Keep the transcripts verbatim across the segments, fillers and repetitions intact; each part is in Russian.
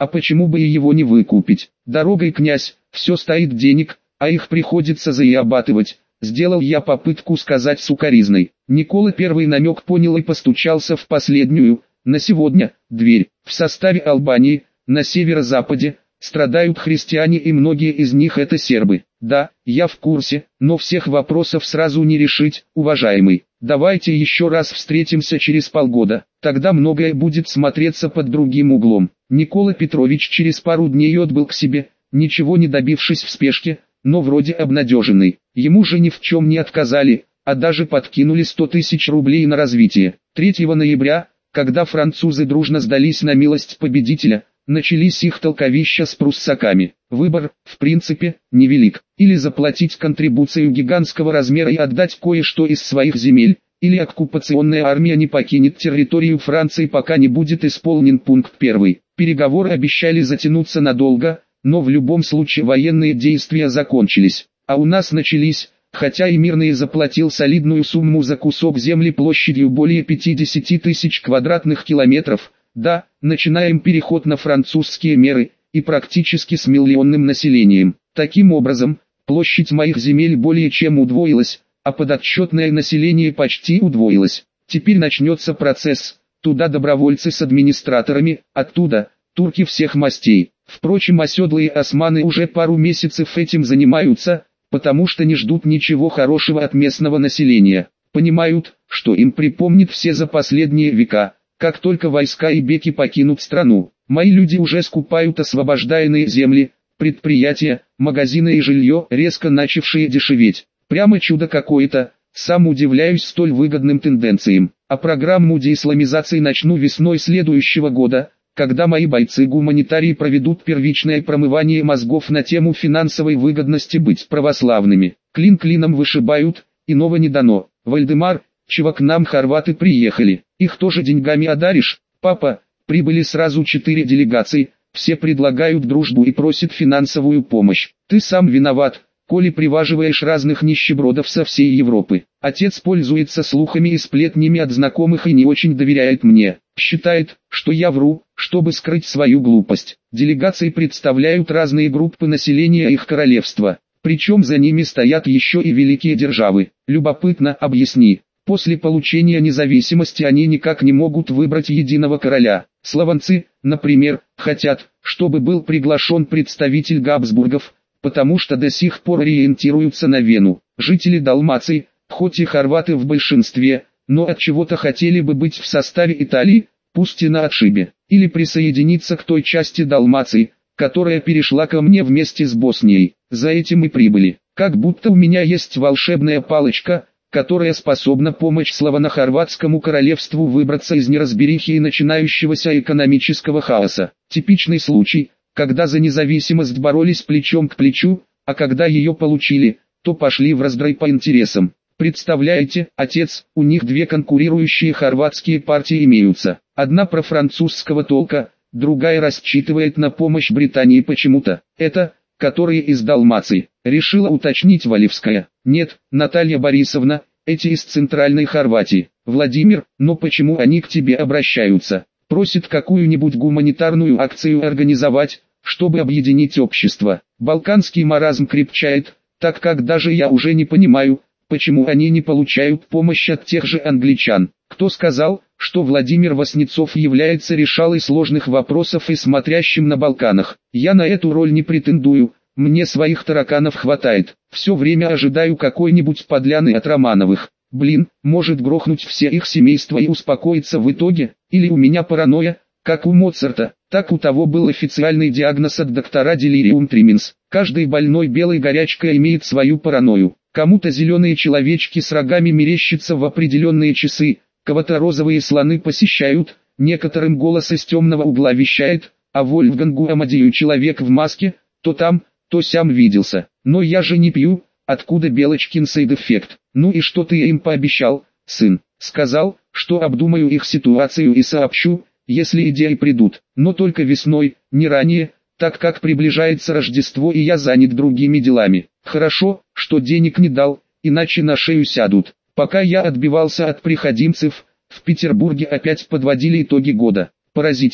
а почему бы и его не выкупить? Дорогой, князь, все стоит денег, а их приходится заябатывать. Сделал я попытку сказать сукаризной. Никола первый намек понял и постучался в последнюю, на сегодня, дверь. В составе Албании, на северо-западе, страдают христиане и многие из них это сербы. Да, я в курсе, но всех вопросов сразу не решить, уважаемый. Давайте еще раз встретимся через полгода, тогда многое будет смотреться под другим углом. Никола Петрович через пару дней отбыл к себе, ничего не добившись в спешке, но вроде обнадеженный. Ему же ни в чем не отказали, а даже подкинули сто тысяч рублей на развитие. третьего ноября, когда французы дружно сдались на милость победителя, начались их толковища с пруссаками. Выбор, в принципе, невелик. Или заплатить контрибуцию гигантского размера и отдать кое-что из своих земель, или оккупационная армия не покинет территорию Франции, пока не будет исполнен пункт первый. Переговоры обещали затянуться надолго, но в любом случае военные действия закончились. А у нас начались, хотя и мирные заплатил солидную сумму за кусок земли площадью более пятидесяти тысяч квадратных километров. Да, начинаем переход на французские меры, и практически с миллионным населением. Таким образом, площадь моих земель более чем удвоилась, а подотчетное население почти удвоилось. Теперь начнется процесс, туда добровольцы с администраторами, оттуда турки всех мастей. Впрочем, оседлые османы уже пару месяцев этим занимаются, потому что не ждут ничего хорошего от местного населения. Понимают, что им припомнит все за последние века, как только войска и беки покинут страну. Мои люди уже скупают освобождаемые земли, предприятия, магазины и жилье, резко начавшие дешеветь. Прямо чудо какое-то, сам удивляюсь столь выгодным тенденциям. А программу деисламизации начну весной следующего года, когда мои бойцы-гуманитарии проведут первичное промывание мозгов на тему финансовой выгодности быть православными. Клин клином вышибают, иного не дано. Вальдемар, чего к нам хорваты приехали, их тоже деньгами одаришь? Папа, прибыли сразу четыре делегации, все предлагают дружбу и просят финансовую помощь. Ты сам виноват, коли приваживаешь разных нищебродов со всей Европы. Отец пользуется слухами и сплетнями от знакомых и не очень доверяет мне. Считает, что я вру, чтобы скрыть свою глупость. Делегации представляют разные группы населения их королевства. Причем за ними стоят еще и великие державы. Любопытно, объясни. После получения независимости они никак не могут выбрать единого короля. Славянцы, например, хотят, чтобы был приглашен представитель Габсбургов, потому что до сих пор ориентируются на Вену. Жители Далмации, хоть и хорваты в большинстве, но от чего-то хотели бы быть в составе Италии, пусть и на отшибе, или присоединиться к той части Далмации, которая перешла ко мне вместе с Боснией. За этим и прибыли. Как будто у меня есть волшебная палочка, которая способна помочь славяно-хорватскому королевству выбраться из неразберихи и начинающегося экономического хаоса. Типичный случай, когда за независимость боролись плечом к плечу, а когда ее получили, то пошли в раздрай по интересам. Представляете, отец, у них две конкурирующие хорватские партии имеются. Одна профранцузского толка, другая рассчитывает на помощь Британии почему-то. Это, которые из Далмации, решила уточнить Валевская. Нет, Наталья Борисовна, эти из Центральной Хорватии. Владимир, но почему они к тебе обращаются? Просят какую-нибудь гуманитарную акцию организовать, чтобы объединить общество. Балканский маразм крепчает, так как даже я уже не понимаю, почему они не получают помощь от тех же англичан. Кто сказал, что Владимир Васнецов является решалой сложных вопросов и смотрящим на Балканах? Я на эту роль не претендую, мне своих тараканов хватает. Все время ожидаю какой-нибудь подляны от Романовых. Блин, может грохнуть все их семейство и успокоиться в итоге? Или у меня паранойя, как у Моцарта? Так у того был официальный диагноз от доктора Делириум Трименс. Каждый больной белой горячкой имеет свою паранойю. Кому-то зеленые человечки с рогами мерещатся в определенные часы, кого-то розовые слоны посещают, некоторым голос из темного угла вещает, а Вольфгангу Амадею человек в маске, то там, то сям виделся. Но я же не пью, откуда Белочкин сайд-эффект? Ну и что ты им пообещал, сын? Сказал, что обдумаю их ситуацию и сообщу, если идеи придут, но только весной, не ранее, так как приближается Рождество и я занят другими делами. Хорошо, что денег не дал, иначе на шею сядут. Пока я отбивался от приходимцев, в Петербурге опять подводили итоги года. Поразительно,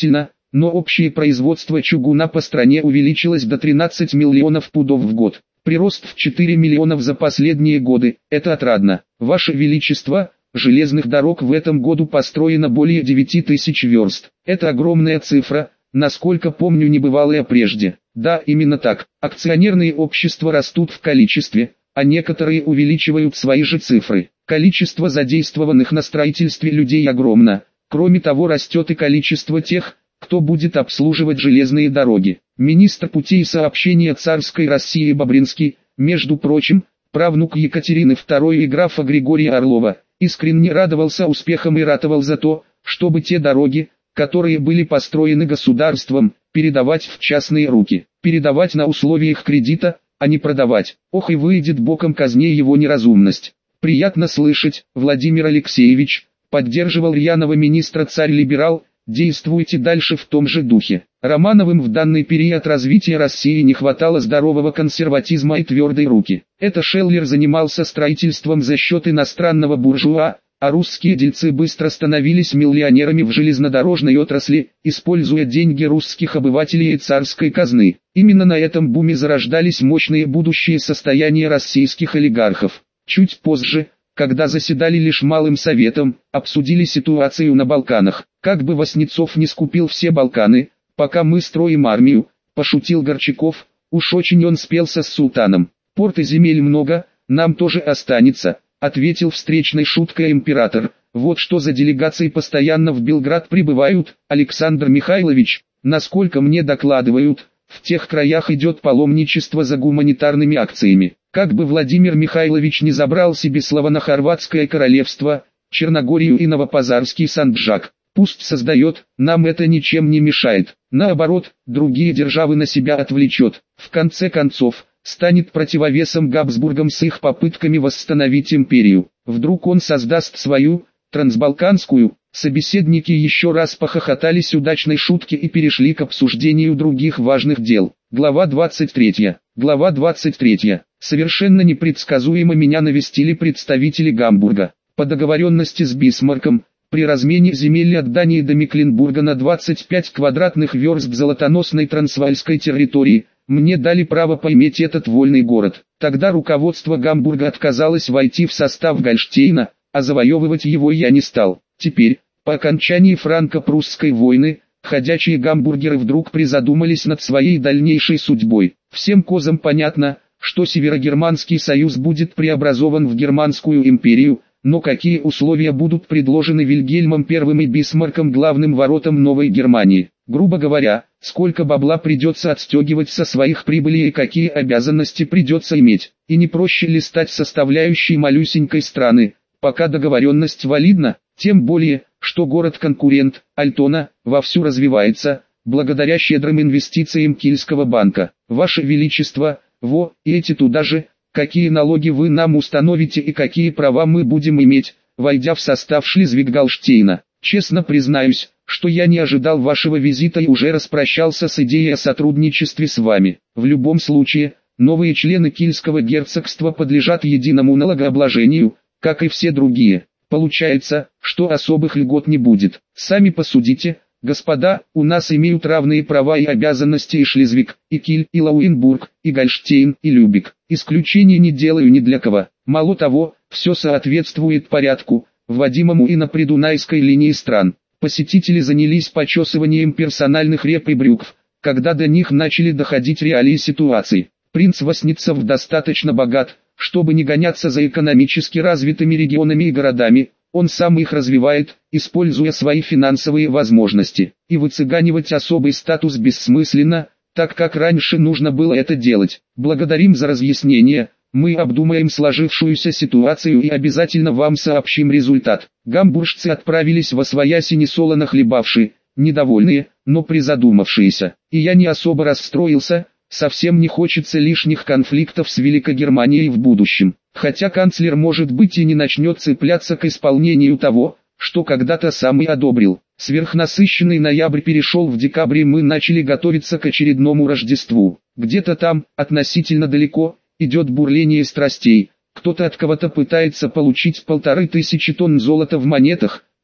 но общее производство чугуна по стране увеличилось до тринадцати миллионов пудов в год. Прирост в четыре миллиона за последние годы – это отрадно. Ваше Величество, железных дорог в этом году построено более девяти тысяч верст. Это огромная цифра, насколько помню, небывалая прежде. Да, именно так. Акционерные общества растут в количестве, а некоторые увеличивают свои же цифры. Количество задействованных на строительстве людей огромно. Кроме того, растет и количество тех, кто будет обслуживать железные дороги. Министр путей сообщения царской России Бобринский, между прочим, правнук Екатерины второй и графа Григория Орлова, искренне радовался успехам и ратовал за то, чтобы те дороги, которые были построены государством, передавать в частные руки, передавать на условиях кредита, а не продавать. Ох, и выйдет боком казне его неразумность. Приятно слышать, Владимир Алексеевич, поддерживал рьяного министра царь-либерал, действуйте дальше в том же духе. Романовым в данный период развития России не хватало здорового консерватизма и твердой руки. Это Шеллер занимался строительством за счет иностранного буржуа, а русские дельцы быстро становились миллионерами в железнодорожной отрасли, используя деньги русских обывателей и царской казны. Именно на этом буме зарождались мощные будущие состояния российских олигархов. Чуть позже, когда заседали лишь малым советом, обсудили ситуацию на Балканах. Как бы Васнецов не скупил все Балканы, пока мы строим армию, пошутил Горчаков, уж очень он спелся с султаном. Порт и земель много, нам тоже останется, ответил встречной шуткой император. Вот что за делегации постоянно в Белград прибывают, Александр Михайлович, насколько мне докладывают, в тех краях идет паломничество за гуманитарными акциями. Как бы Владимир Михайлович не забрал себе Славяно-Хорватское королевство, Черногорию и Новопазарский Санджак, пусть создает, нам это ничем не мешает. Наоборот, другие державы на себя отвлечет. В конце концов, станет противовесом Габсбургам с их попытками восстановить империю. Вдруг он создаст свою, трансбалканскую. Собеседники еще раз похохотали с удачной шутки и перешли к обсуждению других важных дел. Глава двадцать третья. Глава двадцать третья. Совершенно непредсказуемо меня навестили представители Гамбурга. По договоренности с Бисмарком, при размене земель от Дании до Мекленбурга на двадцать пять квадратных верст золотоносной трансвальской территории, мне дали право поиметь этот вольный город. Тогда руководство Гамбурга отказалось войти в состав Гольштейна, а завоевывать его я не стал. Теперь, по окончании франко-прусской войны, ходячие гамбургеры вдруг призадумались над своей дальнейшей судьбой. Всем козам понятно, что Северогерманский союз будет преобразован в Германскую империю, но какие условия будут предложены Вильгельмом Первым и Бисмарком, главным воротам Новой Германии? Грубо говоря, сколько бабла придется отстегивать со своих прибылей и какие обязанности придется иметь, и не проще ли стать составляющей малюсенькой страны, пока договоренность валидна? Тем более, что город-конкурент, Альтона, вовсю развивается, благодаря щедрым инвестициям Кильского банка. Ваше Величество, во, и эти туда же, какие налоги вы нам установите и какие права мы будем иметь, войдя в состав Шлизвиг-Голштейна. Честно признаюсь, что я не ожидал вашего визита и уже распрощался с идеей о сотрудничестве с вами. В любом случае, новые члены Кильского герцогства подлежат единому налогообложению, как и все другие. Получается, что особых льгот не будет. Сами посудите, господа, у нас имеют равные права и обязанности и Шлизвиг, и Киль, и Лауенбург, и Гольштейн, и Любек. Исключений не делаю ни для кого. Мало того, все соответствует порядку, вводимому и на придунайской линии стран. Посетители занялись почесыванием персональных реп и брюкв, когда до них начали доходить реалии ситуации. Принц Васнецов достаточно богат, чтобы не гоняться за экономически развитыми регионами и городами, он сам их развивает, используя свои финансовые возможности. И выцыганивать особый статус бессмысленно, так как раньше нужно было это делать. Благодарим за разъяснение, мы обдумаем сложившуюся ситуацию и обязательно вам сообщим результат. Гамбуржцы отправились восвояси несолоно хлебавшие, недовольные, но призадумавшиеся. И я не особо расстроился. Совсем не хочется лишних конфликтов с Великой Германией в будущем. Хотя канцлер, может быть, и не начнет цепляться к исполнению того, что когда-то сам и одобрил. Сверхнасыщенный ноябрь перешел в декабрь, и мы начали готовиться к очередному Рождеству. Где-то там, относительно далеко, идет бурление страстей. Кто-то от кого-то пытается получить полторы тысячи тонн золота в монетах,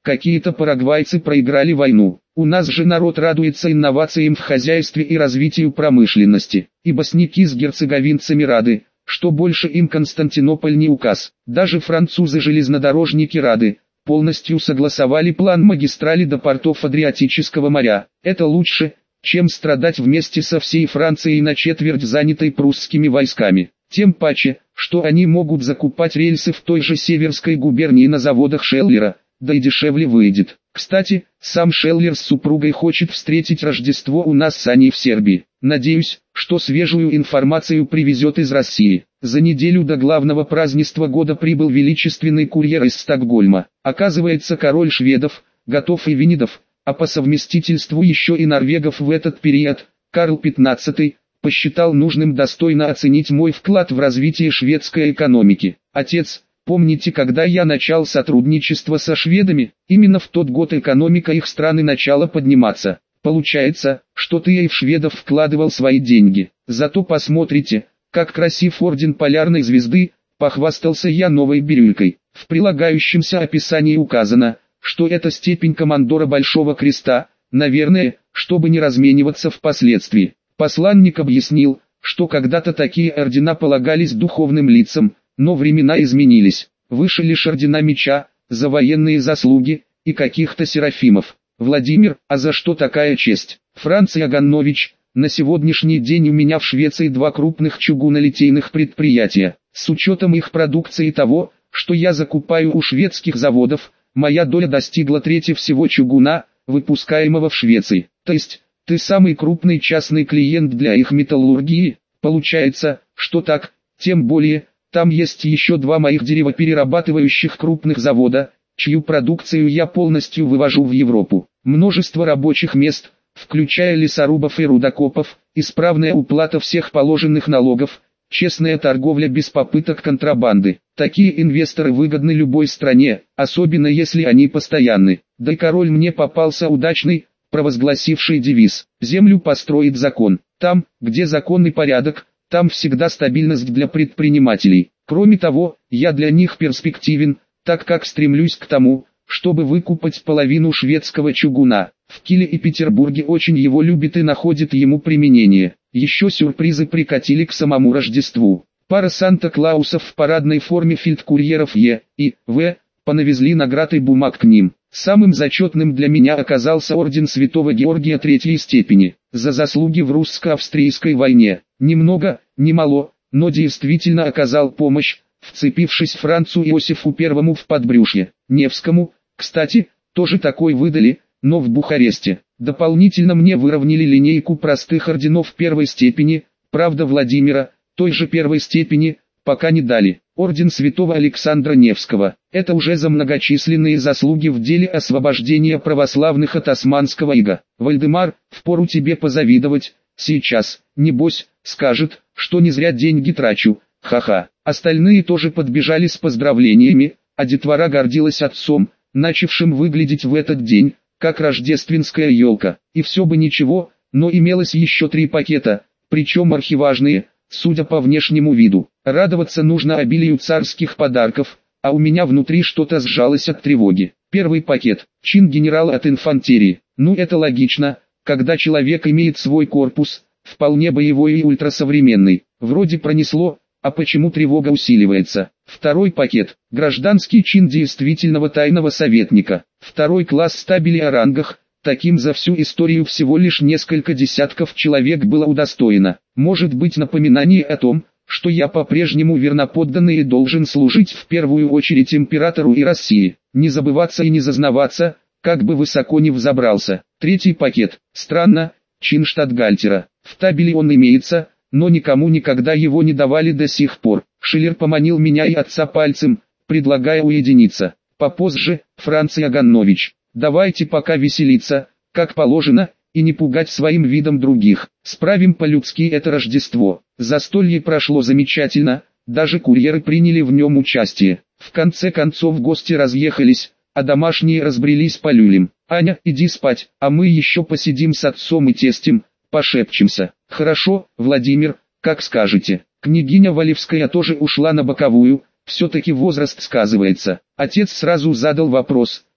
какие-то парагвайцы проиграли войну. У нас же народ радуется инновациям в хозяйстве и развитию промышленности, и босники с герцеговинцами рады, что больше им Константинополь не указ. Даже французы-железнодорожники рады, полностью согласовали план магистрали до портов Адриатического моря. Это лучше, чем страдать вместе со всей Францией на четверть занятой прусскими войсками. Тем паче, что они могут закупать рельсы в той же Северской губернии на заводах Шеллера, да и дешевле выйдет. Кстати, сам Шеллер с супругой хочет встретить Рождество у нас с Аней в Сербии. Надеюсь, что свежую информацию привезет из России. За неделю до главного празднества года прибыл величественный курьер из Стокгольма. Оказывается, король шведов, готов и Венедов, а по совместительству еще и норвегов в этот период, Карл пятнадцатый, посчитал нужным достойно оценить мой вклад в развитие шведской экономики. Отец, помните, когда я начал сотрудничество со шведами? Именно в тот год экономика их страны начала подниматься. Получается, что ты и в шведов вкладывал свои деньги. Зато посмотрите, как красив орден Полярной звезды, похвастался я новой бирюлькой. В прилагающемся описании указано, что это степень командора Большого Креста, наверное, чтобы не размениваться впоследствии. Посланник объяснил, что когда-то такие ордена полагались духовным лицам, но времена изменились. Выше лишь ордена меча, за военные заслуги, и каких-то серафимов. Владимир, а за что такая честь? Франц Иоганович, на сегодняшний день у меня в Швеции два крупных чугунолитейных предприятия. С учетом их продукции и того, что я закупаю у шведских заводов, моя доля достигла трети всего чугуна, выпускаемого в Швеции. То есть, ты самый крупный частный клиент для их металлургии? Получается, что так, тем более, там есть еще два моих деревоперерабатывающих крупных завода, чью продукцию я полностью вывожу в Европу. Множество рабочих мест, включая лесорубов и рудокопов, исправная уплата всех положенных налогов, честная торговля без попыток контрабанды. Такие инвесторы выгодны любой стране, особенно если они постоянны. Да и король мне попался удачный, провозгласивший девиз «Землю построит закон». Там, где закон и порядок, там всегда стабильность для предпринимателей. Кроме того, я для них перспективен, так как стремлюсь к тому, чтобы выкупать половину шведского чугуна. В Киле и Петербурге очень его любят и находят ему применение. Еще сюрпризы прикатили к самому Рождеству. Пара Санта-Клаусов в парадной форме фельдкурьеров Е и В понавезли наград и бумаг к ним. Самым зачетным для меня оказался орден Святого Георгия третьей степени, за заслуги в русско-австрийской войне. Немного, не мало, но действительно оказал помощь, вцепившись Францу Иосифу Первому в подбрюшье. Невскому, кстати, тоже такой выдали, но в Бухаресте. Дополнительно мне выровняли линейку простых орденов первой степени, правда Владимира, той же первой степени, пока не дали. Орден Святого Александра Невского. Это уже за многочисленные заслуги в деле освобождения православных от османского ига. Вальдемар, впору тебе позавидовать, сейчас, небось, скажет, что не зря деньги трачу, ха-ха. Остальные тоже подбежали с поздравлениями, а детвора гордилась отцом, начавшим выглядеть в этот день, как рождественская елка. И все бы ничего, но имелось еще три пакета, причем архиважные, судя по внешнему виду. Радоваться нужно обилию царских подарков, а у меня внутри что-то сжалось от тревоги. Первый пакет, чин генерала от инфантерии. Ну это логично, когда человек имеет свой корпус, вполне боевой и ультрасовременный. Вроде пронесло, а почему тревога усиливается? Второй пакет, гражданский чин действительного тайного советника. Второй класс стабили о рангах, таким за всю историю всего лишь несколько десятков человек было удостоено. Может быть напоминание о том, что я по-прежнему верноподданный и должен служить в первую очередь императору и России. Не забываться и не зазнаваться, как бы высоко ни взобрался. Третий пакет, странно, чин штатгальтера. В табеле он имеется, но никому никогда его не давали до сих пор. Шиллер поманил меня и отца пальцем, предлагая уединиться. Попозже, Франц Иоганович, давайте пока веселиться, как положено, и не пугать своим видом других. Справим по-людски это Рождество. Застолье прошло замечательно, даже курьеры приняли в нем участие. В конце концов гости разъехались, а домашние разбрелись по люлям. «Аня, иди спать, а мы еще посидим с отцом и тестем, пошепчемся». «Хорошо, Владимир, как скажете». Княгиня Валевская тоже ушла на боковую, все-таки возраст сказывается. Отец сразу задал вопрос,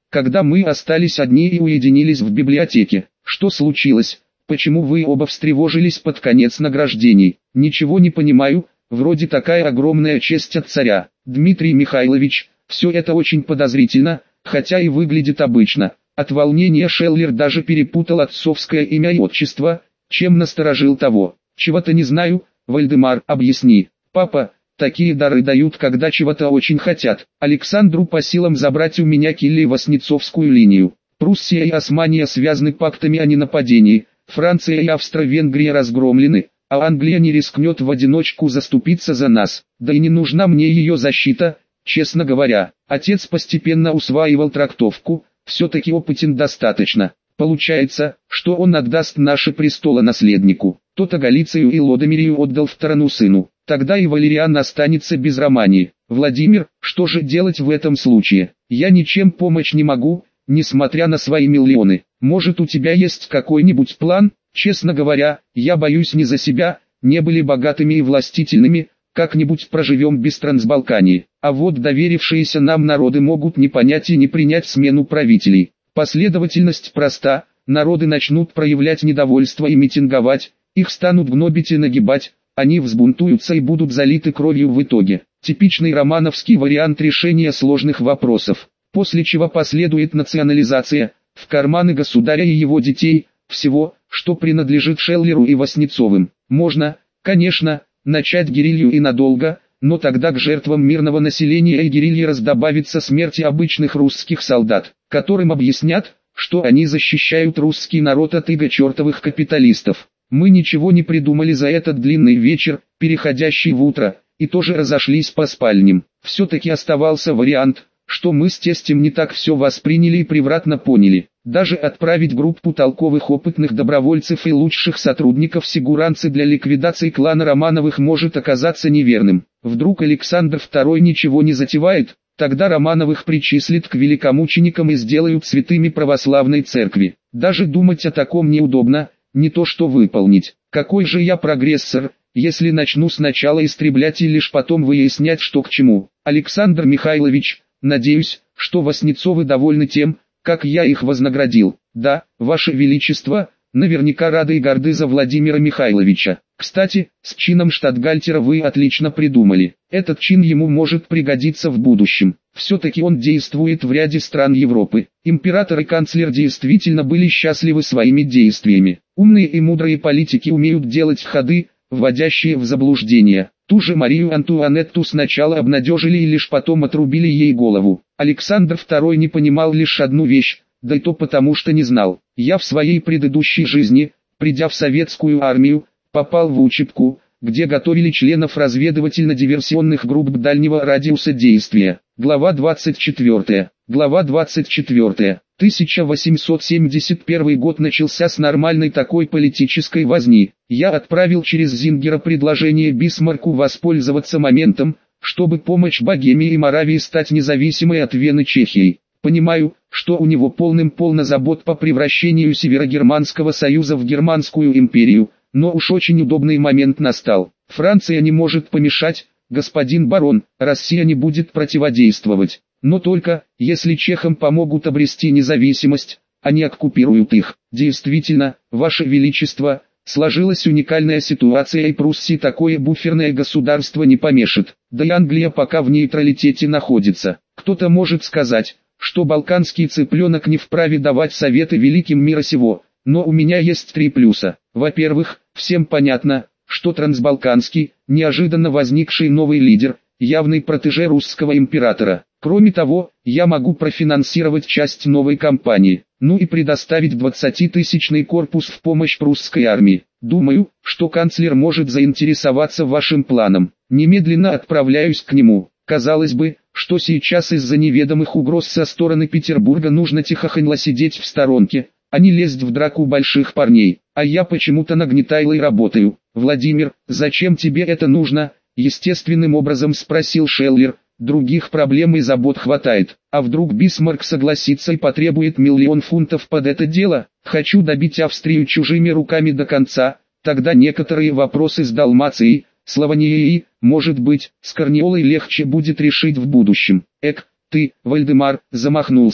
когда мы остались одни и уединились в библиотеке. Что случилось? Почему вы оба встревожились под конец награждений? Ничего не понимаю, вроде такая огромная честь от царя. Дмитрий Михайлович, все это очень подозрительно, хотя и выглядит обычно. От волнения Шеллер даже перепутал отцовское имя и отчество, чем насторожил того. Чего-то не знаю, Вальдемар, объясни. Папа, такие дары дают, когда чего-то очень хотят. Александру по силам забрать у меня Килли-Васнецовскую линию. Пруссия и Османия связаны пактами о ненападении. Франция и Австро-Венгрия разгромлены, а Англия не рискнет в одиночку заступиться за нас. Да и не нужна мне ее защита, честно говоря. Отец постепенно усваивал трактовку, все-таки опытен достаточно. Получается, что он отдаст наши престолы наследнику. Тот Галицию и Лодомерию отдал второму сыну. Тогда и Валериан останется без Романии. Владимир, что же делать в этом случае? Я ничем помочь не могу, несмотря на свои миллионы. Может, у тебя есть какой-нибудь план? Честно говоря, я боюсь не за себя, не были богатыми и властительными, как-нибудь проживем без Трансбалкании. А вот доверившиеся нам народы могут не понять и не принять смену правителей. Последовательность проста, народы начнут проявлять недовольство и митинговать, их станут гнобить и нагибать, они взбунтуются и будут залиты кровью в итоге. Типичный романовский вариант решения сложных вопросов. После чего последует национализация, в карманы государя и его детей, всего, что принадлежит Шеллеру и Васнецовым. Можно, конечно, начать герилью и надолго, но тогда к жертвам мирного населения и герильи раздобавится смерти обычных русских солдат, которым объяснят, что они защищают русский народ от иго чертовых капиталистов. Мы ничего не придумали за этот длинный вечер, переходящий в утро, и тоже разошлись по спальням. Все-таки оставался вариант, что мы с тестем не так все восприняли и превратно поняли. Даже отправить группу толковых опытных добровольцев и лучших сотрудников сигуранцы для ликвидации клана Романовых может оказаться неверным. Вдруг Александр второй ничего не затевает, тогда Романовых причислят к великомученикам и сделают святыми православной церкви. Даже думать о таком неудобно, не то что выполнить. Какой же я прогрессор, если начну сначала истреблять и лишь потом выяснять, что к чему. Александр Михайлович, надеюсь, что Васнецовы довольны тем, как я их вознаградил. Да, Ваше Величество, наверняка рады и горды за Владимира Михайловича. Кстати, с чином штатгальтера вы отлично придумали. Этот чин ему может пригодиться в будущем. Все-таки он действует в ряде стран Европы. Император и канцлер действительно были счастливы своими действиями. Умные и мудрые политики умеют делать ходы, вводящие в заблуждение. Ту же Марию Антуанетту сначала обнадежили и лишь потом отрубили ей голову. Александр второй не понимал лишь одну вещь, да и то потому что не знал. Я в своей предыдущей жизни, придя в советскую армию, попал в учебку, где готовили членов разведывательно-диверсионных групп дальнего радиуса действия. Глава двадцать четвёртая. Глава двадцать четвёртая. тысяча восемьсот семьдесят первый год начался с нормальной такой политической возни. Я отправил через Зингера предложение Бисмарку воспользоваться моментом, чтобы помочь Богемии и Моравии стать независимой от Вены Чехией. Понимаю, что у него полным-полно забот по превращению Северогерманского союза в Германскую империю, но уж очень удобный момент настал. Франция не может помешать, господин барон, Россия не будет противодействовать. Но только, если чехам помогут обрести независимость, они оккупируют их. Действительно, Ваше Величество, сложилась уникальная ситуация, и Пруссии такое буферное государство не помешает. Да и Англия пока в нейтралитете находится. Кто-то может сказать, что балканский цыпленок не вправе давать советы великим мира сего, но у меня есть три плюса. Во-первых, всем понятно, что трансбалканский, неожиданно возникший новый лидер, явный протеже русского императора. Кроме того, я могу профинансировать часть новой кампании, ну и предоставить двадцатитысячный корпус в помощь прусской армии. Думаю, что канцлер может заинтересоваться вашим планом. Немедленно отправляюсь к нему. Казалось бы, что сейчас из-за неведомых угроз со стороны Петербурга нужно тихохонько сидеть в сторонке, а не лезть в драку больших парней. А я почему-то нагнетайлой работаю. Владимир, зачем тебе это нужно? Естественным образом спросил Шеллер. Других проблем и забот хватает. А вдруг Бисмарк согласится и потребует миллион фунтов под это дело? Хочу добить Австрию чужими руками до конца. Тогда некоторые вопросы с Далмацией, Славонией, может быть, с Корнеолой легче будет решить в будущем. Эк, ты, Вальдемар, замахнулся.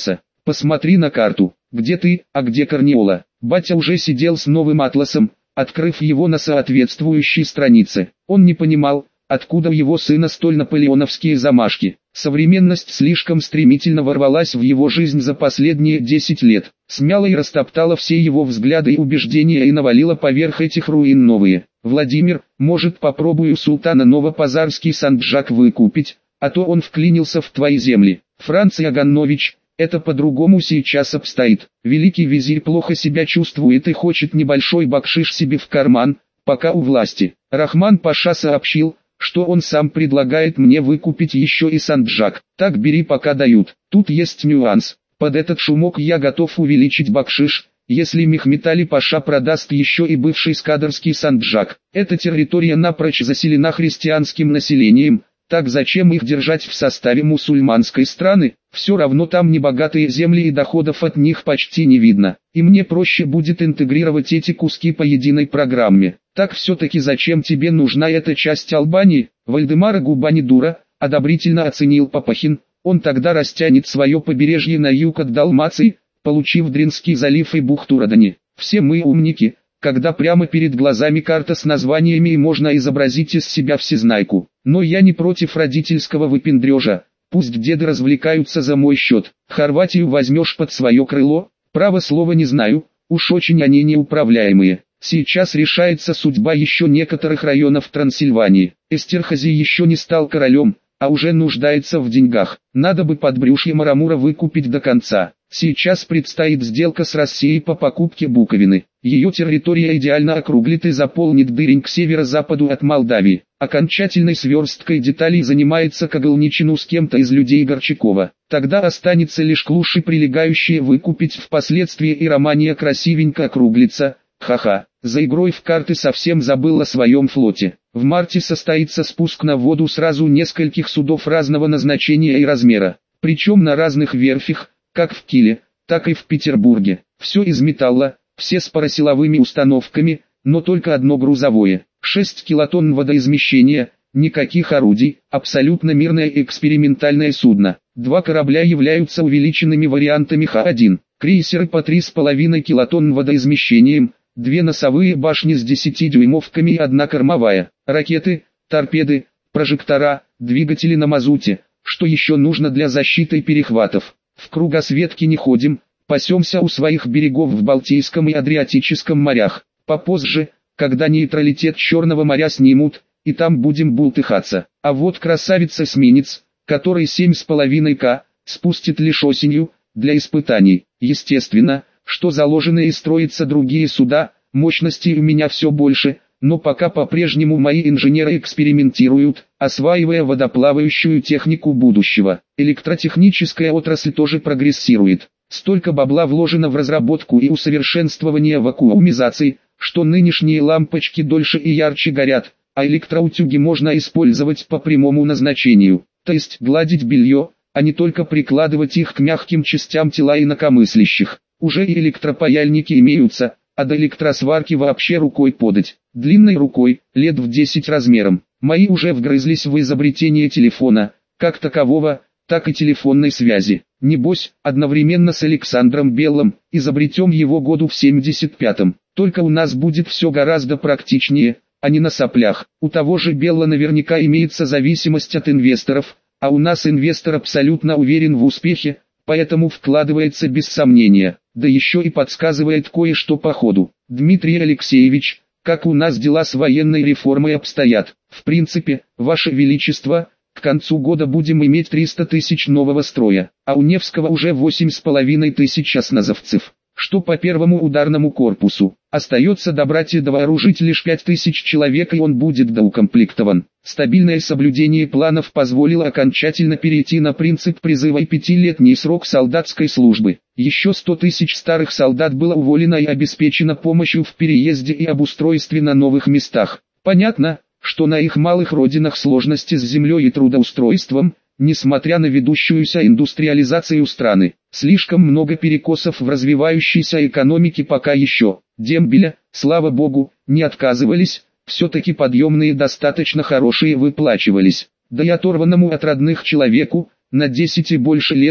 Посмотри на карту, где ты, а где Корниола. Батя уже сидел с новым атласом, открыв его на соответствующей странице. Он не понимал, откуда у его сына столь наполеоновские замашки. Современность слишком стремительно ворвалась в его жизнь за последние десять лет, смяла и растоптала все его взгляды и убеждения и навалила поверх этих руин новые. Владимир, может, попробую султана Новопазарский Санджак выкупить, а то он вклинился в твои земли. Франц Иоганович, это по-другому сейчас обстоит. Великий визирь плохо себя чувствует и хочет небольшой бакшиш себе в карман, пока у власти. Рахман Паша сообщил, что он сам предлагает мне выкупить еще и Санджак. Так бери, пока дают. Тут есть нюанс. Под этот шумок я готов увеличить бакшиш, если Мехмед Али Паша продаст еще и бывший скадарский Санджак. Эта территория напрочь заселена христианским населением. Так зачем их держать в составе мусульманской страны? Все равно там небогатые земли и доходов от них почти не видно. И мне проще будет интегрировать эти куски по единой программе. Так все-таки зачем тебе нужна эта часть Албании? Вальдемара губа не дура, одобрительно оценил Папахин. Он тогда растянет свое побережье на юг от Далмации, получив Дринский залив и бухту Родани. Все мы умники, когда прямо перед глазами карта с названиями и можно изобразить из себя всезнайку. Но я не против родительского выпендрежа, пусть деды развлекаются за мой счет. Хорватию возьмешь под свое крыло? Право слова не знаю, уж очень они неуправляемые. Сейчас решается судьба еще некоторых районов Трансильвании. Эстерхази еще не стал королем, а уже нуждается в деньгах. Надо бы подбрюшье Марамура выкупить до конца. Сейчас предстоит сделка с Россией по покупке Буковины. Ее территория идеально округлит и заполнит дырень к северо-западу от Молдавии. Окончательной сверсткой деталей занимается Кагылничину с кем-то из людей Горчакова. Тогда останется лишь Клуш и прилегающие выкупить, впоследствии и Романия красивенько округлится. Ха-ха, за игрой в карты совсем забыл о своем флоте. В марте состоится спуск на воду сразу нескольких судов разного назначения и размера, причем на разных верфях, как в Киле, так и в Петербурге. Все из металла, все с парасиловыми установками, но только одно грузовое. шесть килотонн водоизмещения, никаких орудий, абсолютно мирное экспериментальное судно. Два корабля являются увеличенными вариантами Х один. Крейсеры по три с половиной килотонн водоизмещением, две носовые башни с десятидюймовками и одна кормовая. Ракеты, торпеды, прожектора, двигатели на мазуте. Что еще нужно для защиты перехватов? В кругосветке не ходим, пасемся у своих берегов в Балтийском и Адриатическом морях. Попозже, когда нейтралитет Черного моря снимут, и там будем бултыхаться. А вот красавец-эсминец, который семь с половиной ка, спустит лишь осенью, для испытаний. Естественно, что заложены и строятся другие суда, мощностей у меня все больше, но пока по-прежнему мои инженеры экспериментируют, осваивая водоплавающую технику будущего. Электротехническая отрасль тоже прогрессирует. Столько бабла вложено в разработку и усовершенствование вакуумизации, что нынешние лампочки дольше и ярче горят, а электроутюги можно использовать по прямому назначению, то есть гладить белье, а не только прикладывать их к мягким частям тела инакомыслящих. Уже и электропаяльники имеются, а до электросварки вообще рукой подать. Длинной рукой, лет в десять размером. Мои уже вгрызлись в изобретение телефона, как такового, так и телефонной связи. Небось, одновременно с Александром Беллом, изобретем его году в семьдесят пятом. Только у нас будет все гораздо практичнее, а не на соплях. У того же Белла наверняка имеется зависимость от инвесторов, а у нас инвестор абсолютно уверен в успехе, поэтому вкладывается без сомнения, да еще и подсказывает кое-что по ходу. Дмитрий Алексеевич, как у нас дела с военной реформой обстоят? В принципе, Ваше Величество, к концу года будем иметь триста тысяч нового строя, а у Невского уже восемь с половиной тысяч осназовцев. Что по первому ударному корпусу? Остается добрать и довооружить лишь пять тысяч человек, и он будет доукомплектован. Стабильное соблюдение планов позволило окончательно перейти на принцип призыва и пятилетний срок солдатской службы. Еще сто тысяч старых солдат было уволено и обеспечено помощью в переезде и обустройстве на новых местах. Понятно, что на их малых родинах сложности с землей и трудоустройством, несмотря на ведущуюся индустриализацию страны. Слишком много перекосов в развивающейся экономике пока еще. Дембеля, слава богу, не отказывались, все-таки подъемные достаточно хорошие выплачивались. Да и оторванному от родных человеку, на десять и больше лет,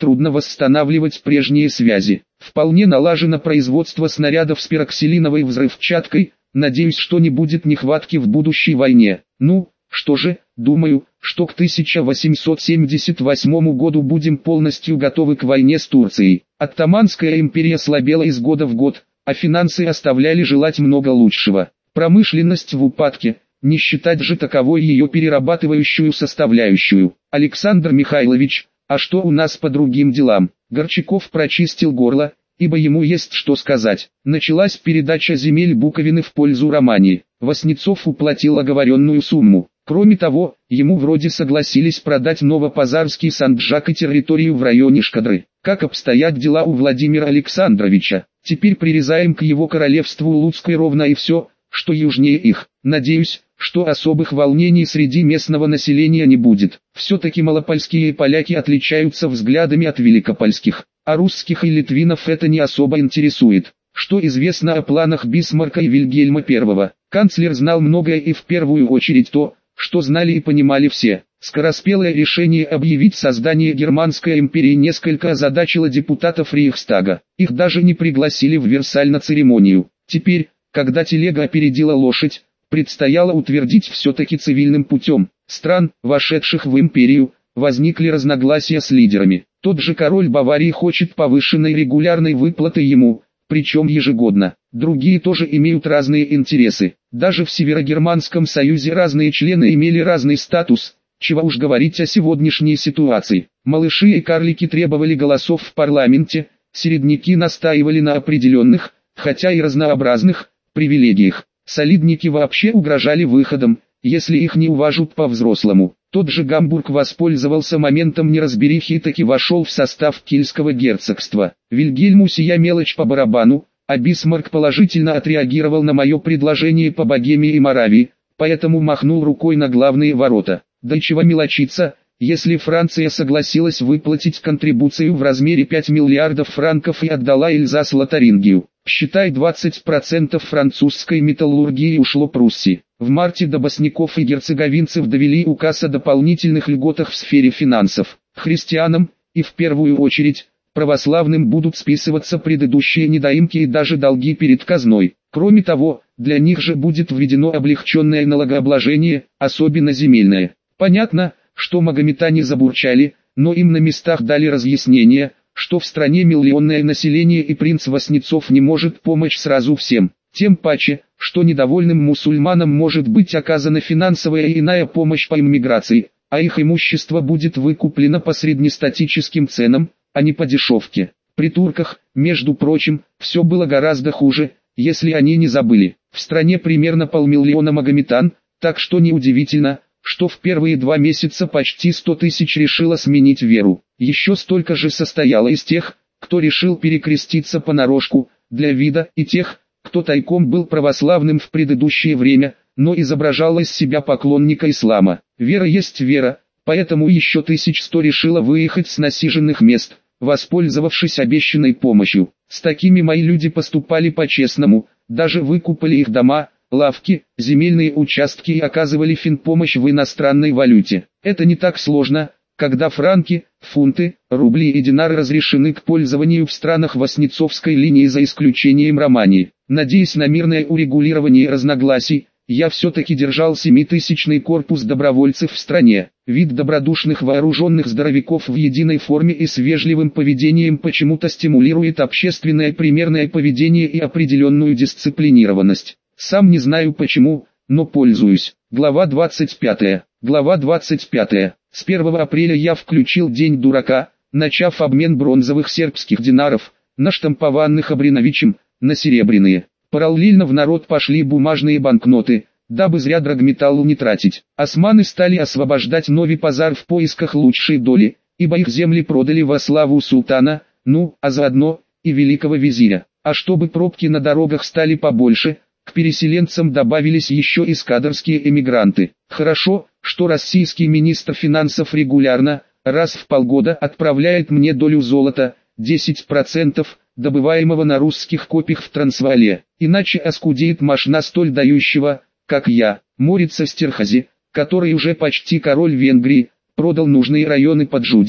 трудно восстанавливать прежние связи. Вполне налажено производство снарядов с пероксилиновой взрывчаткой, надеюсь, что не будет нехватки в будущей войне. Ну, что же, думаю, что к тысяча восемьсот семьдесят восьмому году будем полностью готовы к войне с Турцией. Оттоманская империя слабела из года в год, а финансы оставляли желать много лучшего. Промышленность в упадке, не считать же таковой ее перерабатывающую составляющую. Александр Михайлович, а что у нас по другим делам? Горчаков прочистил горло, ибо ему есть что сказать. Началась передача земель Буковины в пользу Романии. Васнецов уплатил оговоренную сумму. Кроме того, ему вроде согласились продать Новопазарский Санджак и территорию в районе Шкадры. Как обстоят дела у Владимира Александровича? Теперь прирезаем к его королевству Луцкой ровно и все, что южнее их. Надеюсь, что особых волнений среди местного населения не будет. Все-таки малопольские поляки отличаются взглядами от великопольских, а русских и литвинов это не особо интересует. Что известно о планах Бисмарка и Вильгельма Первого? Канцлер знал многое и в первую очередь то, что знали и понимали все. Скороспелое решение объявить создание Германской империи несколько озадачило депутатов Рейхстага. Их даже не пригласили в Версаль на церемонию. Теперь, когда телега опередила лошадь, предстояло утвердить все-таки цивильным путем. Стран, вошедших в империю, возникли разногласия с лидерами. Тот же король Баварии хочет повышенной регулярной выплаты ему, причем ежегодно. Другие тоже имеют разные интересы. Даже в Северогерманском союзе разные члены имели разный статус, чего уж говорить о сегодняшней ситуации. Малыши и карлики требовали голосов в парламенте, середняки настаивали на определенных, хотя и разнообразных, привилегиях. Солидники вообще угрожали выходом, если их не уважат по-взрослому. Тот же Гамбург воспользовался моментом неразберихи и таки вошел в состав Кильского герцогства. Вильгельму сия мелочь по барабану, а Бисмарк положительно отреагировал на мое предложение по Богемии и Моравии, поэтому махнул рукой на главные ворота. Да и чего мелочиться, если Франция согласилась выплатить контрибуцию в размере пяти миллиардов франков и отдала Эльзас-Лотарингию. Считай, двадцать процентов французской металлургии ушло Пруссии. В марте до босняков и герцеговинцев довели указ о дополнительных льготах в сфере финансов. Христианам, и в первую очередь, православным будут списываться предыдущие недоимки и даже долги перед казной. Кроме того, для них же будет введено облегченное налогообложение, особенно земельное. Понятно, что магометане забурчали, но им на местах дали разъяснение, что в стране миллионное население и принц Васнецов не может помочь сразу всем. Тем паче, что недовольным мусульманам может быть оказана финансовая и иная помощь по иммиграции, а их имущество будет выкуплено по среднестатическим ценам, а не по дешевке. При турках, между прочим, все было гораздо хуже, если они не забыли. В стране примерно полмиллиона магометан, так что неудивительно, что в первые два месяца почти сто тысяч решило сменить веру. Еще столько же состояло из тех, кто решил перекреститься понарошку, для вида, и тех, кто тайком был православным в предыдущее время, но изображал из себя поклонника ислама. Вера есть вера, поэтому еще тысяч сто решило выехать с насиженных мест, воспользовавшись обещанной помощью. С такими мои люди поступали по-честному, даже выкупали их дома, лавки, земельные участки и оказывали финпомощь в иностранной валюте. Это не так сложно, когда франки, фунты, рубли и динары разрешены к пользованию в странах Васнецовской линии за исключением Романии. Надеясь на мирное урегулирование разногласий, я все-таки держал семитысячный корпус добровольцев в стране. Вид добродушных вооруженных здоровяков в единой форме и с вежливым поведением почему-то стимулирует общественное примерное поведение и определенную дисциплинированность. Сам не знаю почему, но пользуюсь. Глава двадцать пятая. Глава двадцать пятая. С первого апреля я включил День дурака, начав обмен бронзовых сербских динаров, наштампованных Абриновичем, на серебряные. Параллельно в народ пошли бумажные банкноты, дабы зря драгметаллу не тратить. Османы стали освобождать Новый Пазар в поисках лучшей доли, ибо их земли продали во славу султана, ну, а заодно и великого визиря. А чтобы пробки на дорогах стали побольше, к переселенцам добавились еще и скадарские эмигранты. Хорошо, что российский министр финансов регулярно, раз в полгода отправляет мне долю золота, десять процентов, добываемого на русских копиях в Трансваале. Иначе оскудеет мошна столь дающего, как я. Морица Стерхази, который уже почти король Венгрии, продал нужные районы Поджудицы.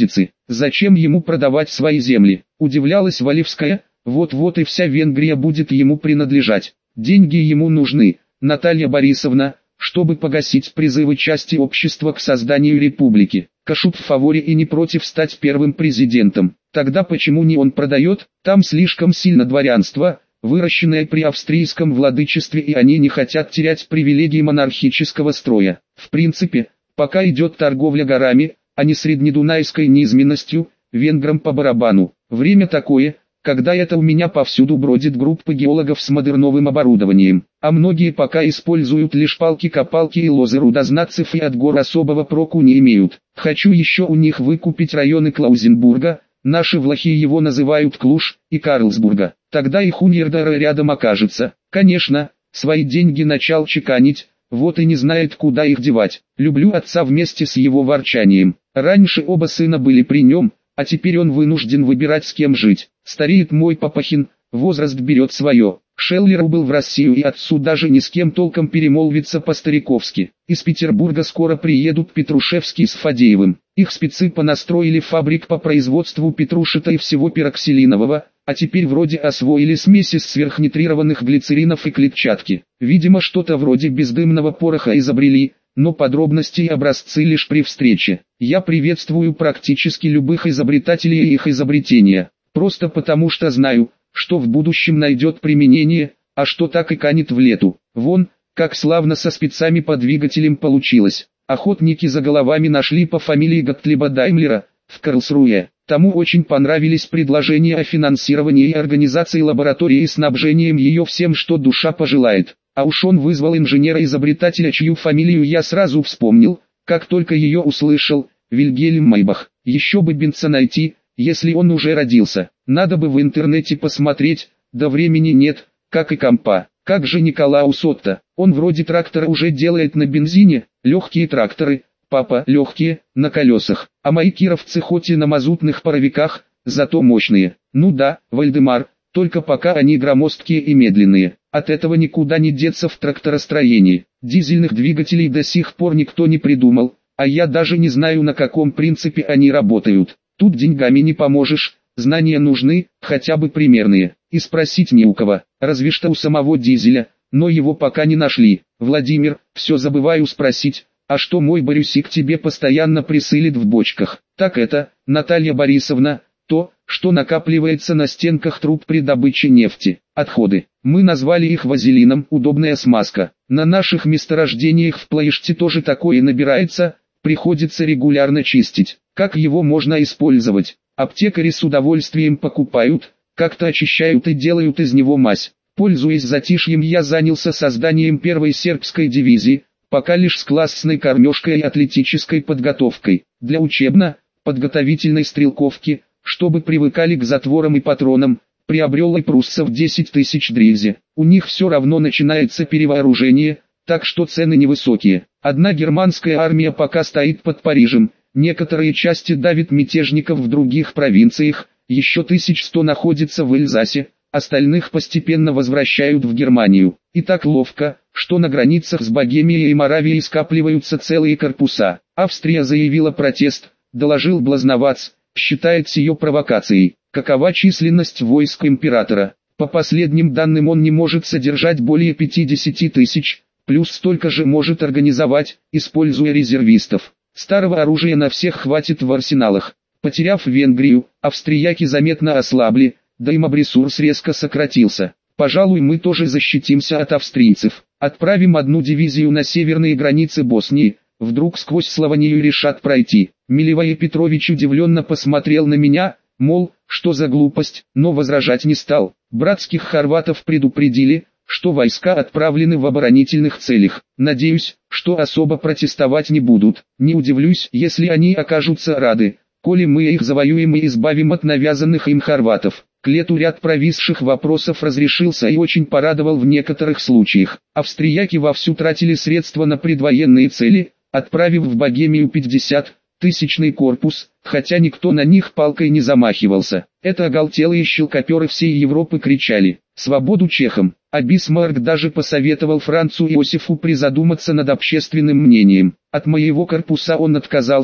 Зачем ему продавать свои земли? Удивлялась Валевская, вот-вот и вся Венгрия будет ему принадлежать. Деньги ему нужны, Наталья Борисовна, чтобы погасить призывы части общества к созданию республики. Кашуб в фаворе и не против стать первым президентом. Тогда почему не он продает? Там слишком сильно дворянство, выращенное при австрийском владычестве, и они не хотят терять привилегии монархического строя. В принципе, пока идет торговля горами, а не среднедунайской низменностью, венграм по барабану. Время такое, когда это у меня повсюду бродит группа геологов с модерновым оборудованием, а многие пока используют лишь палки-копалки и лозы рудознатцев и от гор особого проку не имеют. Хочу еще у них выкупить районы Клаузенбурга, наши влахи его называют Клуж, и Карлсбурга, тогда и Хуньердера рядом окажется. Конечно, свои деньги начал чеканить, вот и не знает, куда их девать. Люблю отца вместе с его ворчанием. Раньше оба сына были при нем, а теперь он вынужден выбирать, с кем жить. Стареет мой Папахин, возраст берет свое. Шеллер убыл в Россию, и отцу даже ни с кем толком перемолвиться по-стариковски. Из Петербурга скоро приедут Петрушевский с Фадеевым. Их спецы понастроили фабрик по производству петрушита и всего пероксилинового, а теперь вроде освоили смеси из сверхнитрированных глицеринов и клетчатки. Видимо, что-то вроде бездымного пороха изобрели, но подробности и образцы лишь при встрече. Я приветствую практически любых изобретателей и их изобретения, просто потому что знаю, что в будущем найдет применение, а что так и канет в лету. Вон, как славно со спецами по двигателям получилось. Охотники за головами нашли по фамилии Готлиба Даймлера, в Карлсруэ. Тому очень понравились предложения о финансировании и организации лаборатории и снабжением ее всем, что душа пожелает. А уж он вызвал инженера-изобретателя, чью фамилию я сразу вспомнил, как только ее услышал, Вильгельм Майбах. Еще бы Бенца найти, если он уже родился. Надо бы в интернете посмотреть, да времени нет, как и компа. Как же Николаус Отто? Он вроде трактора уже делает на бензине, легкие тракторы, папа, легкие, на колесах. А мои кировцы хоть и на мазутных паровиках, зато мощные. Ну да, Вальдемар, только пока они громоздкие и медленные. От этого никуда не деться в тракторостроении. Дизельных двигателей до сих пор никто не придумал, а я даже не знаю, на каком принципе они работают. Тут деньгами не поможешь, знания нужны, хотя бы примерные. И спросить не у кого, разве что у самого Дизеля, но его пока не нашли. Владимир, все забываю спросить, а что мой Борюсик тебе постоянно присылит в бочках? Так это, Наталья Борисовна, то, что накапливается на стенках труб при добыче нефти. Отходы. Мы назвали их вазелином, удобная смазка. На наших месторождениях в Плоеште тоже такое набирается, приходится регулярно чистить. Как его можно использовать? Аптекари с удовольствием покупают, как-то очищают и делают из него мазь. Пользуясь затишьем, я занялся созданием первой сербской дивизии, пока лишь с классной кормежкой и атлетической подготовкой. Для учебно-подготовительной стрелковки, чтобы привыкали к затворам и патронам, приобрел и пруссов десять тысяч дрильзи. У них все равно начинается перевооружение, так что цены невысокие. Одна германская армия пока стоит под Парижем, некоторые части давят мятежников в других провинциях, еще тысяч сто находится в Эльзасе, остальных постепенно возвращают в Германию. И так ловко, что на границах с Богемией и Моравией скапливаются целые корпуса. Австрия заявила протест, доложил Блазновац, считает сие провокацией. Какова численность войск императора? По последним данным, он не может содержать более пятидесяти тысяч, плюс столько же может организовать, используя резервистов. Старого оружия на всех хватит в арсеналах. Потеряв Венгрию, австрияки заметно ослабли, да и мобресурс резко сократился. Пожалуй, мы тоже защитимся от австрийцев. Отправим одну дивизию на северные границы Боснии, вдруг сквозь Славонию решат пройти. Милевой Петрович удивленно посмотрел на меня, мол, что за глупость, но возражать не стал. Братских хорватов предупредили, что войска отправлены в оборонительных целях. Надеюсь, что особо протестовать не будут. Не удивлюсь, если они окажутся рады, коли мы их завоюем и избавим от навязанных им хорватов. К лету ряд провисших вопросов разрешился и очень порадовал в некоторых случаях. Австрияки вовсю тратили средства на предвоенные цели, отправив в Богемию пятьдесят тысячный корпус, хотя никто на них палкой не замахивался. Это оголтелые щелкоперы всей Европы кричали «Свободу чехам!», а Бисмарк даже посоветовал Францу Иосифу призадуматься над общественным мнением. От моего корпуса он отказался,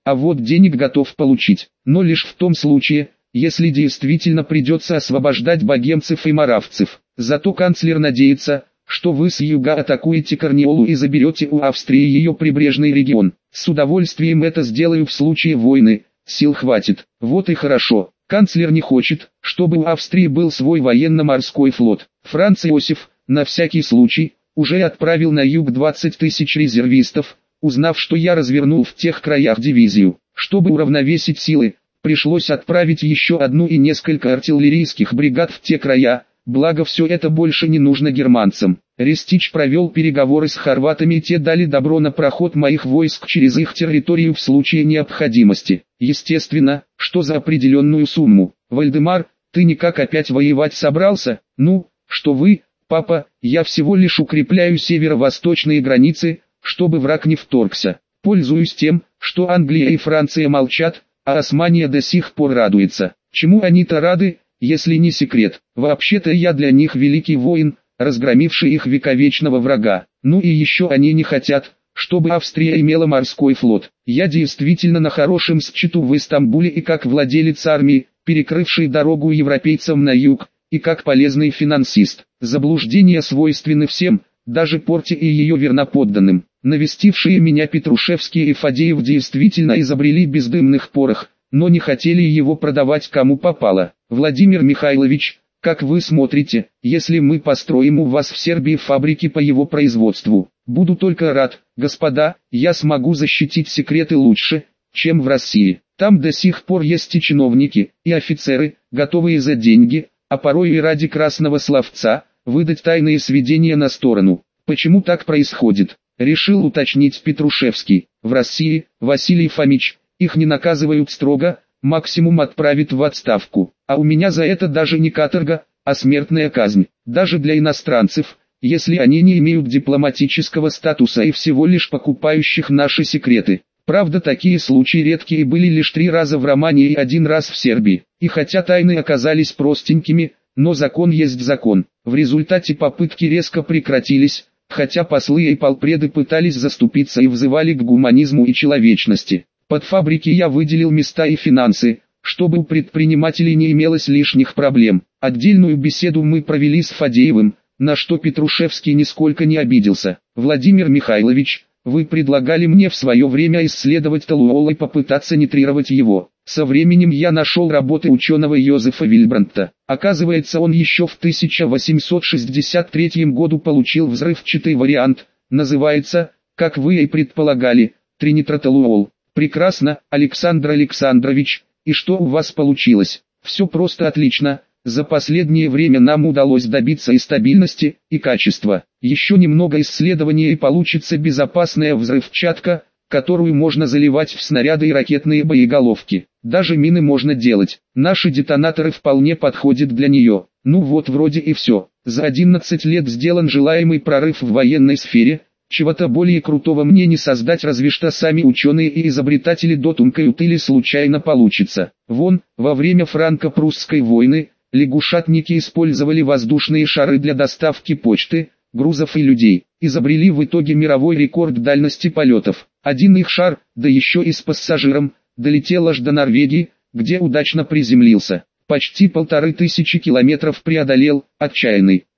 а вот денег готов получить, но лишь в том случае, если действительно придется освобождать богемцев и моравцев. Зато канцлер надеется, что вы с юга атакуете Корнуоллу и заберете у Австрии ее прибрежный регион. С удовольствием это сделаю в случае войны, сил хватит. Вот и хорошо. Канцлер не хочет, чтобы у Австрии был свой военно-морской флот. Франц Иосиф, на всякий случай, уже отправил на юг двадцать тысяч резервистов, узнав, что я развернул в тех краях дивизию. Чтобы уравновесить силы, пришлось отправить еще одну и несколько артиллерийских бригад в те края, благо все это больше не нужно германцам. Рестич провел переговоры с хорватами, и те дали добро на проход моих войск через их территорию в случае необходимости. Естественно, что за определенную сумму. Вальдемар, ты никак опять воевать собрался? Ну, что вы, папа, я всего лишь укрепляю северо-восточные границы, чтобы враг не вторгся. Пользуюсь тем, что Англия и Франция молчат, а Османия до сих пор радуется. Чему они-то рады, если не секрет? Вообще-то я для них великий воин, разгромивший их вековечного врага. Ну и еще они не хотят, чтобы Австрия имела морской флот. Я действительно на хорошем счету в Истамбуле и как владелец армии, перекрывший дорогу европейцам на юг, и как полезный финансист. Заблуждения свойственны всем, даже Порте и ее верноподданным. Навестившие меня Петрушевский и Фадеев действительно изобрели бездымных порох, но не хотели его продавать кому попало. Владимир Михайлович, как вы смотрите, если мы построим у вас в Сербии фабрики по его производству? Буду только рад, господа, я смогу защитить секреты лучше, чем в России. Там до сих пор есть и чиновники, и офицеры, готовые за деньги, а порой и ради красного словца, выдать тайные сведения на сторону. Почему так происходит? Решил уточнить Петрушевский. В России, Василий Фомич, их не наказывают строго, максимум отправят в отставку. А у меня за это даже не каторга, а смертная казнь. Даже для иностранцев, если они не имеют дипломатического статуса и всего лишь покупающих наши секреты. Правда, такие случаи редкие, были лишь три раза в Романии и один раз в Сербии. И хотя тайны оказались простенькими, но закон есть закон. В результате попытки резко прекратились, хотя послы и полпреды пытались заступиться и взывали к гуманизму и человечности. Под фабрики я выделил места и финансы, чтобы у предпринимателей не имелось лишних проблем. Отдельную беседу мы провели с Фадеевым, на что Петрушевский нисколько не обиделся. Владимир Михайлович, вы предлагали мне в свое время исследовать Талуол и попытаться нитрировать его. Со временем я нашел работы ученого Йозефа Вильбрандта. Оказывается, он еще в тысяча восемьсот шестьдесят третьем году получил взрывчатый вариант, называется, как вы и предполагали, тринитротолуол. Прекрасно, Александр Александрович, и что у вас получилось? Все просто отлично. За последнее время нам удалось добиться и стабильности, и качества. Еще немного исследований и получится безопасная взрывчатка, которую можно заливать в снаряды и ракетные боеголовки. Даже мины можно делать. Наши детонаторы вполне подходят для нее. Ну вот вроде и все. За одиннадцать лет сделан желаемый прорыв в военной сфере. Чего-то более крутого мне не создать, разве что сами ученые и изобретатели дотумкают или случайно получится. Вон, во время франко-прусской войны, лягушатники использовали воздушные шары для доставки почты, грузов и людей. Изобрели в итоге мировой рекорд дальности полетов. Один их шар, да еще и с пассажиром, долетел аж до Норвегии, где удачно приземлился. Почти полторы тысячи километров преодолел, отчаянный.